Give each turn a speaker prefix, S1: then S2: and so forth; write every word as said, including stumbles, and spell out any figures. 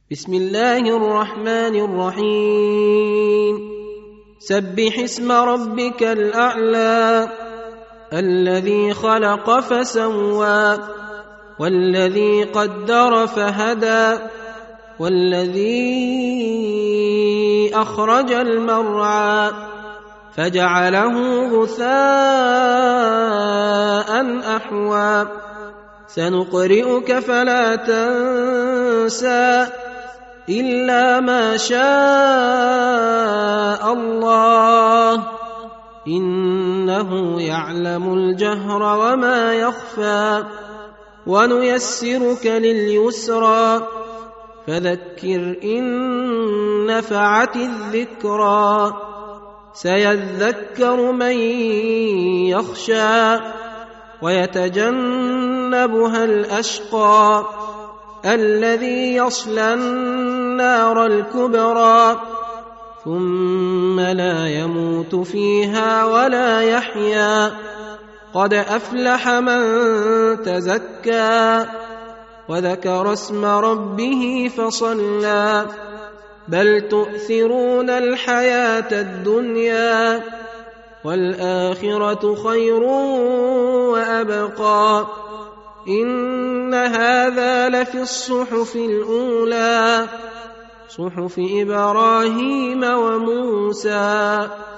S1: بسم الله الرحمن الرحيم سبح اسم ربك الأعلى الذي خلق فسوى والذي قدر فهدى والذي أخرج المرعى فجعله غثاء أحوى سنقرئك فلا تنسى إلا ما شاء الله إنه يعلم الجهر وما يخفى ونيسرك لليسرى فذكر إن نفعت الذكرى سيذكر من يخشى ويتجنبها الأشقى الذي يصلى النار الكبرى ثم لا يموت فيها ولا يحيا قد أفلح من تزكى وذكر اسم ربه فصلى بل تؤثرون الحياة الدنيا والآخرة خير وأبقى إن هذا لفي الصحف الأولى صحف إبراهيم وموسى.